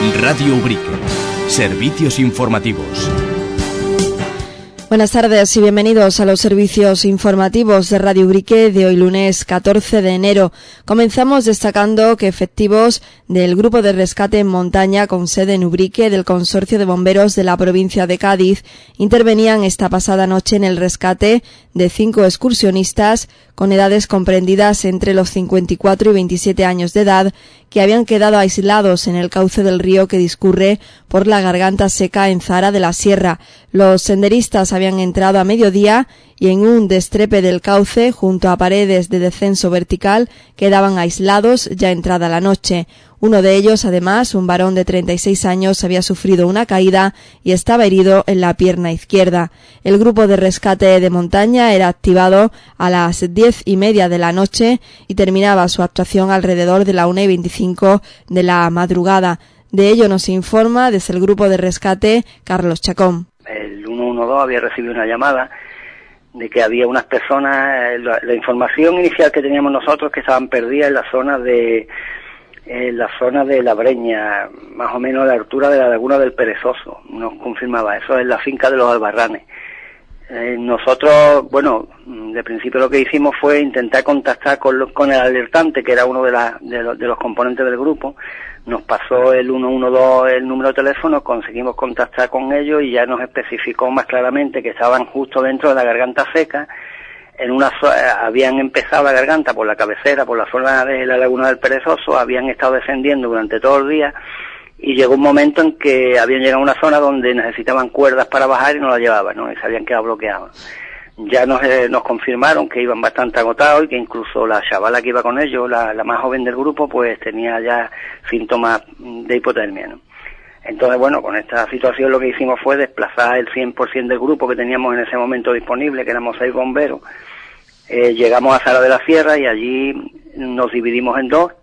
Radio Ubrique. Servicios informativos. Buenas tardes y bienvenidos a los servicios informativos de Radio Ubrique de hoy lunes 14 de enero. Comenzamos destacando que efectivos del Grupo de Rescate en Montaña con sede en Ubrique del Consorcio de Bomberos de la provincia de Cádiz intervenían esta pasada noche en el rescate de 5 excursionistas con edades comprendidas entre los 54 y 27 años de edad que habían quedado aislados en el cauce del río que discurre por la Garganta Seca en Zara de la Sierra. Los senderistas habían entrado a mediodía y en un destrepe del cauce, junto a paredes de descenso vertical, quedaban aislados ya entrada la noche. Uno de ellos, además, un varón de 36 años, había sufrido una caída y estaba herido en la pierna izquierda. El grupo de rescate de montaña era activado a las 10:30 de la noche y terminaba su actuación alrededor de la 1:25 de la madrugada. De ello nos informa desde el grupo de rescate Carlos Chacón. El 112 había recibido una llamada de que había unas personas, la información inicial que teníamos nosotros, que estaban perdidas en la zona de La Breña, más o menos a la altura de la laguna del Perezoso. Nos confirmaba eso, en la finca de los Albarranes. Nosotros, bueno, de principio lo que hicimos fue intentar contactar con el alertante, que era uno de los componentes del grupo. Nos pasó el 112 el número de teléfono, conseguimos contactar con ellos y ya nos especificó más claramente que estaban justo dentro de la Garganta Seca. Habían empezado la garganta por la cabecera, por la zona de la laguna del Perezoso, habían estado descendiendo durante todo el día y llegó un momento en que habían llegado a una zona donde necesitaban cuerdas para bajar y no las llevaban, ¿no? Y se habían quedado bloqueados. Ya nos confirmaron que iban bastante agotados y que incluso la chavala que iba con ellos, la más joven del grupo, pues tenía ya síntomas de hipotermia, ¿no? Entonces, bueno, con esta situación lo que hicimos fue desplazar el 100% del grupo que teníamos en ese momento disponible, que éramos 6 bomberos. Llegamos a Zara de la Sierra y allí nos dividimos en 2,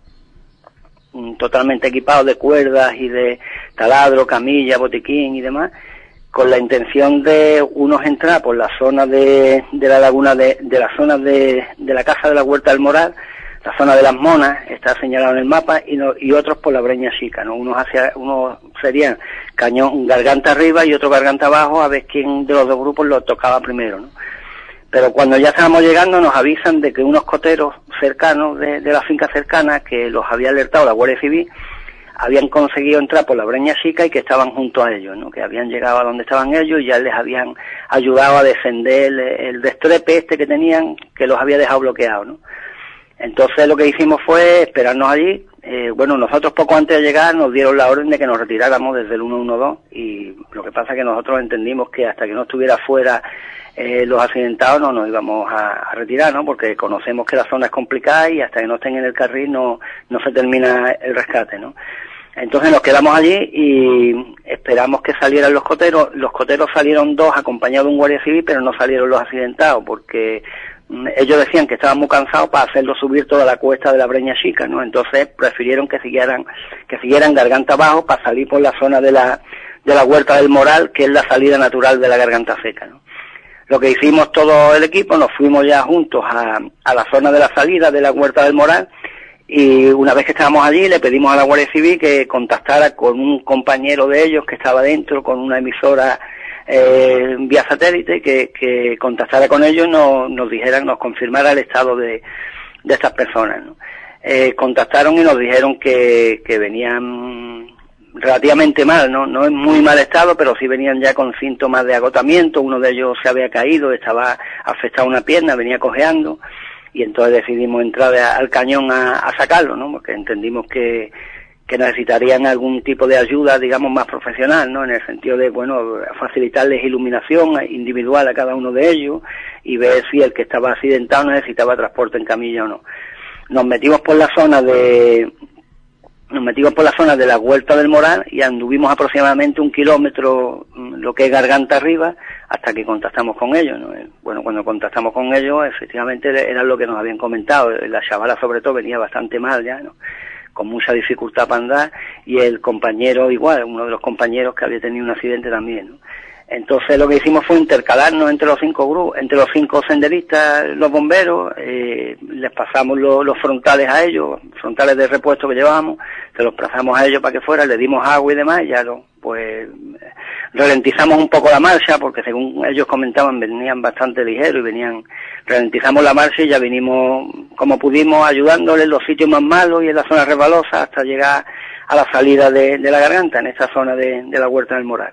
totalmente equipados de cuerdas y de taladro, camilla, botiquín y demás, con la intención de unos entrar por la zona de la laguna de la zona de la Casa de la Huerta del Moral, la zona de las Monas, está señalado en el mapa, y otros por la Breña Chica, ¿no? Unos serían cañón, garganta arriba y otro garganta abajo, a ver quién de los dos grupos lo tocaba primero, ¿no? Pero cuando ya estábamos llegando nos avisan de que unos coteros cercanos de la finca cercana, que los había alertado la Guardia Civil, habían conseguido entrar por la Breña Chica y que estaban junto a ellos, ¿no? Que habían llegado a donde estaban ellos y ya les habían ayudado a descender el destrepe este que tenían, que los había dejado bloqueados, ¿no? Entonces lo que hicimos fue esperarnos allí. Bueno, nosotros poco antes de llegar nos dieron la orden de que nos retiráramos desde el 112 y lo que pasa es que nosotros entendimos que hasta que no estuviera fuera los accidentados no nos íbamos a retirar, ¿no? Porque conocemos que la zona es complicada y hasta que no estén en el carril no se termina el rescate, ¿no? Entonces nos quedamos allí y esperamos que salieran los coteros. Los coteros salieron 2 acompañados de un guardia civil, pero no salieron los accidentados porque ellos decían que estaban muy cansados para hacerlo subir toda la cuesta de la Breña Chica, ¿no? Entonces prefirieron que siguieran garganta abajo para salir por la zona de la Huerta del Moral, que es la salida natural de la Garganta Seca, ¿no? Lo que hicimos todo el equipo, nos fuimos ya juntos a la zona de la salida de la Huerta del Moral y una vez que estábamos allí le pedimos a la Guardia Civil que contactara con un compañero de ellos que estaba dentro con una emisora vía satélite, que contactara con ellos y nos confirmara el estado de estas personas, ¿no? Contactaron y nos dijeron que venían relativamente mal, no en muy mal estado, pero sí venían ya con síntomas de agotamiento. Uno de ellos se había caído, estaba afectado una pierna, venía cojeando, y entonces decidimos entrar al cañón a sacarlo, ¿no? Porque entendimos que necesitarían algún tipo de ayuda, digamos, más profesional, ¿no? En el sentido de, bueno, facilitarles iluminación individual a cada uno de ellos y ver si el que estaba accidentado necesitaba transporte en camilla o no. Nos metimos por la zona de la Huerta del Moral y anduvimos aproximadamente 1 kilómetro, lo que es garganta arriba, hasta que contactamos con ellos, ¿no? Bueno, cuando contactamos con ellos, efectivamente era lo que nos habían comentado. La chavala, sobre todo, venía bastante mal ya, ¿no? Con mucha dificultad para andar, y el compañero igual, uno de los compañeros que había tenido un accidente también, ¿no? Entonces lo que hicimos fue intercalarnos entre los 5 grupos, entre los 5 senderistas, los bomberos, les pasamos los frontales a ellos, frontales de repuesto que llevábamos, se los pasamos a ellos para que fuera, les dimos agua y demás, y ya pues ralentizamos un poco la marcha, porque según ellos comentaban venían bastante ligeros y ralentizamos la marcha y ya vinimos como pudimos ayudándoles en los sitios más malos y en la zona resbalosa hasta llegar a la salida de la garganta, en esta zona de la Huerta del Moral.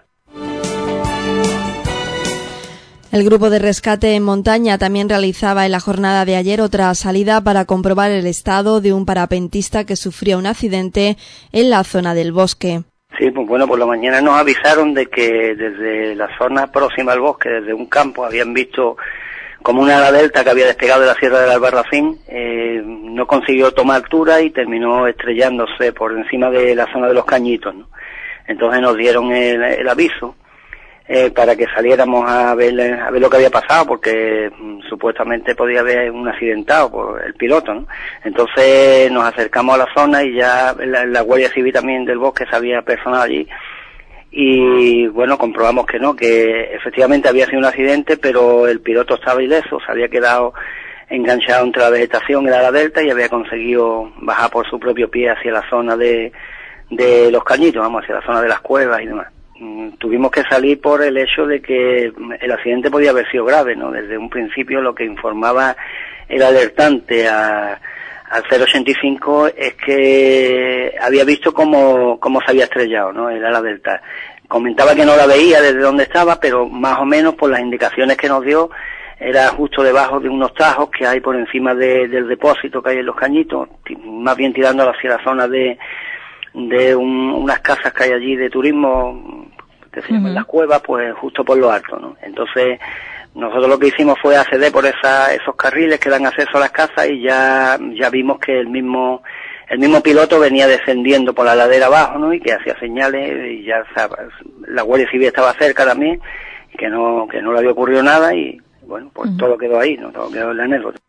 El grupo de rescate en montaña también realizaba en la jornada de ayer otra salida para comprobar el estado de un parapentista que sufrió un accidente en la zona del bosque. Sí, pues bueno, por la mañana nos avisaron de que desde la zona próxima al bosque, desde un campo, habían visto como una ala delta que había despegado de la Sierra del Albarracín, no consiguió tomar altura y terminó estrellándose por encima de la zona de los Cañitos, ¿no? Entonces nos dieron el aviso para que saliéramos a ver lo que había pasado, porque supuestamente podía haber un accidentado por el piloto, ¿no? Entonces nos acercamos a la zona y ya la Guardia Civil también del bosque se había personado allí y bueno, comprobamos que no, que efectivamente había sido un accidente, pero el piloto estaba ileso, se había quedado enganchado entre la vegetación y la delta y había conseguido bajar por su propio pie hacia la zona de los Cañitos, vamos, hacia la zona de las cuevas y demás. Tuvimos que salir por el hecho de que el accidente podía haber sido grave, ¿no? Desde un principio lo que informaba el alertante al 085 es que había visto cómo se había estrellado, ¿no? El ala delta. Comentaba que no la veía desde donde estaba, pero más o menos por las indicaciones que nos dio era justo debajo de unos tajos que hay por encima del depósito que hay en los Cañitos, más bien tirando hacia la zona de unas casas que hay allí de turismo que se llaman las cuevas, pues justo por lo alto, ¿no? Entonces nosotros lo que hicimos fue acceder por esos carriles que dan acceso a las casas y ya vimos que el mismo piloto venía descendiendo por la ladera abajo, ¿no? Y que hacía señales y ya la Guardia Civil estaba cerca también, y que no le había ocurrido nada y bueno, pues todo quedó ahí, ¿no? Todo quedó en la anécdota.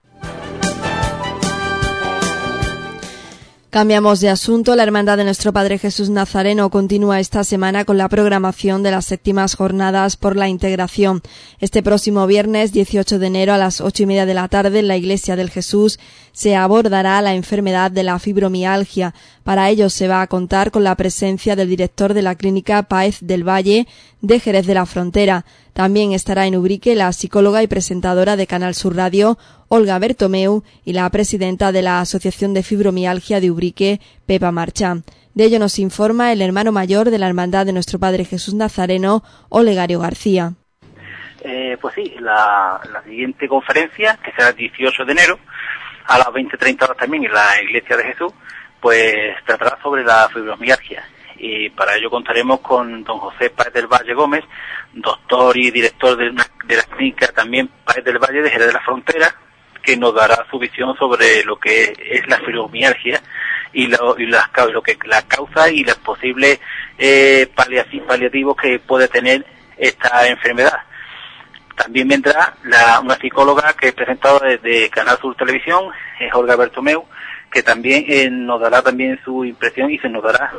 Cambiamos de asunto. La Hermandad de Nuestro Padre Jesús Nazareno continúa esta semana con la programación de las séptimas jornadas por la integración. Este próximo viernes 18 de enero a las 8:30 de la tarde en la Iglesia del Jesús se abordará la enfermedad de la fibromialgia. Para ello se va a contar con la presencia del director de la Clínica Páez del Valle de Jerez de la Frontera. También estará en Ubrique la psicóloga y presentadora de Canal Sur Radio, Olga Bertomeu, y la presidenta de la Asociación de Fibromialgia de Ubrique, Pepa Marchán. De ello nos informa el hermano mayor de la Hermandad de Nuestro Padre Jesús Nazareno, Olegario García. Pues sí, la siguiente conferencia, que será el 18 de enero, a las 20:30 horas también en la Iglesia de Jesús, pues tratará sobre la fibromialgia. Y para ello contaremos con don José Páez del Valle Gómez, doctor y director de la clínica también Páez del Valle de Jerez de la Frontera, que nos dará su visión sobre lo que es la fibromialgia y lo que la causa y los posibles paliativos que puede tener esta enfermedad. También vendrá una psicóloga que he presentado desde Canal Sur Televisión, es Olga Bertomeu, que también nos dará también su impresión y se nos dará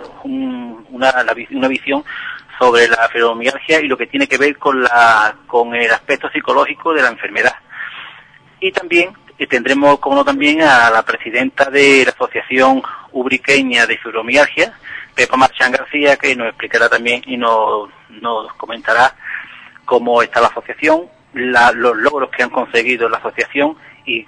una visión sobre la fibromialgia y lo que tiene que ver con el aspecto psicológico de la enfermedad. Y también tendremos, como no, también a la presidenta de la Asociación Ubriqueña de Fibromialgia, Pepa Marchán García, que nos explicará también y nos comentará cómo está la asociación, los logros que han conseguido la asociación y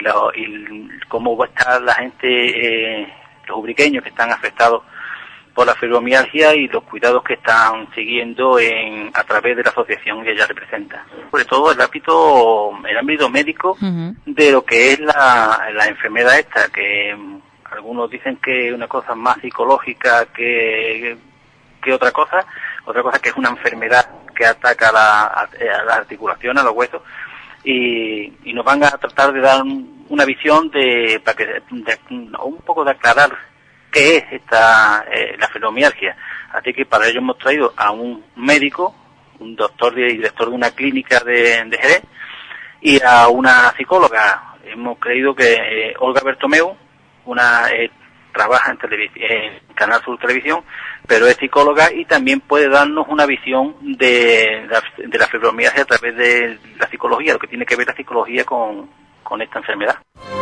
cómo va a estar la gente, los ubriqueños que están afectados por la fibromialgia y los cuidados que están siguiendo a través de la asociación que ella representa. Sobre todo el ámbito médico de lo que es la enfermedad esta, que algunos dicen que es una cosa más psicológica que otra cosa que es una enfermedad que ataca a las articulaciones, a los huesos, y nos van a tratar de dar una visión un poco de aclarar qué es la fibromialgia. Así que para ello hemos traído a un médico, un doctor y director de una clínica de Jerez, y a una psicóloga. Hemos creído que Olga Bertomeu, trabaja en Canal Sur Televisión, pero es psicóloga y también puede darnos una visión de la fibromialgia a través de la psicología, lo que tiene que ver la psicología con esta enfermedad.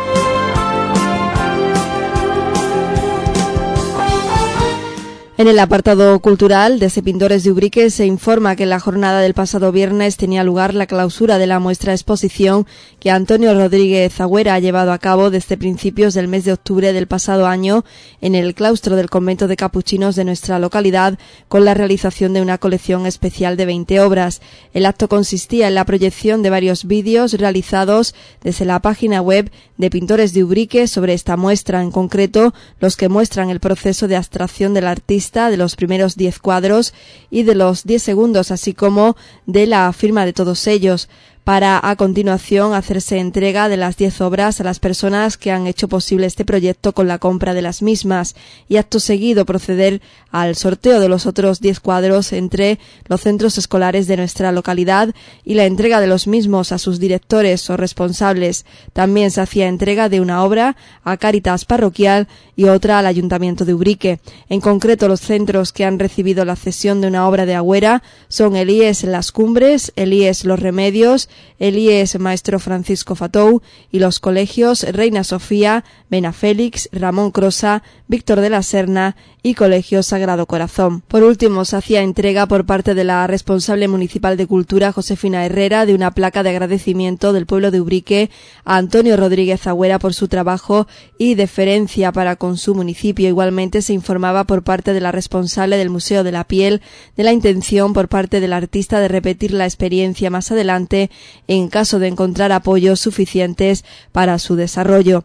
En el apartado cultural, desde Pintores de Ubrique se informa que en la jornada del pasado viernes tenía lugar la clausura de la muestra exposición que Antonio Rodríguez Agüera ha llevado a cabo desde principios del mes de octubre del pasado año en el claustro del convento de capuchinos de nuestra localidad, con la realización de una colección especial de 20 obras. El acto consistía en la proyección de varios vídeos realizados desde la página web de Pintores de Ubrique sobre esta muestra, en concreto los que muestran el proceso de abstracción del artista, de los primeros 10 cuadros y de los 10 segundos, así como de la firma de todos ellos, para a continuación hacerse entrega de las 10 obras a las personas que han hecho posible este proyecto con la compra de las mismas, y acto seguido proceder al sorteo de los otros 10 cuadros entre los centros escolares de nuestra localidad y la entrega de los mismos a sus directores o responsables. También se hacía entrega de una obra a Cáritas Parroquial y otra al Ayuntamiento de Ubrique. En concreto, los centros que han recibido la cesión de una obra de Agüera son el IES Las Cumbres, el IES Los Remedios, el IES Maestro Francisco Fatou y los colegios Reina Sofía, Benafélix, Ramón Crosa, Víctor de la Serna y Colegio Sagrado Corazón. Por último, se hacía entrega por parte de la responsable municipal de Cultura, Josefina Herrera, de una placa de agradecimiento del pueblo de Ubrique a Antonio Rodríguez Agüera por su trabajo y deferencia para con su municipio. Igualmente se informaba por parte de la responsable del Museo de la Piel de la intención por parte del artista de repetir la experiencia más adelante en caso de encontrar apoyos suficientes para su desarrollo.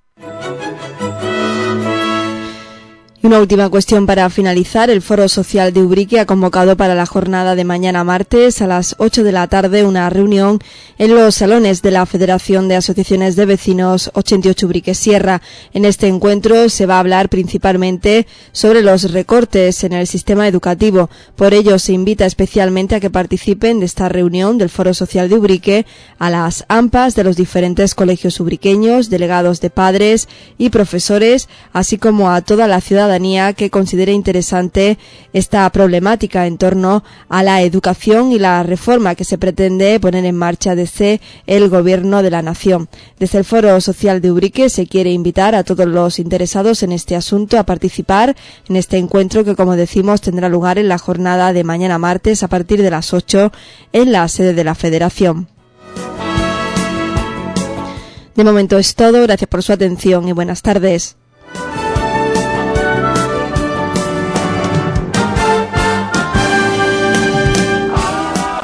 Y una última cuestión para finalizar. El Foro Social de Ubrique ha convocado para la jornada de mañana martes a las 8 de la tarde una reunión en los salones de la Federación de Asociaciones de Vecinos 88 Ubrique Sierra. En este encuentro se va a hablar principalmente sobre los recortes en el sistema educativo. Por ello se invita especialmente a que participen de esta reunión del Foro Social de Ubrique a las AMPAs de los diferentes colegios ubriqueños, delegados de padres y profesores, así como a toda la ciudadanía que considere interesante esta problemática en torno a la educación y la reforma que se pretende poner en marcha desde el Gobierno de la Nación. Desde el Foro Social de Ubrique se quiere invitar a todos los interesados en este asunto a participar en este encuentro que, como decimos, tendrá lugar en la jornada de mañana martes a partir de las 8 en la sede de la Federación. De momento es todo. Gracias por su atención y buenas tardes.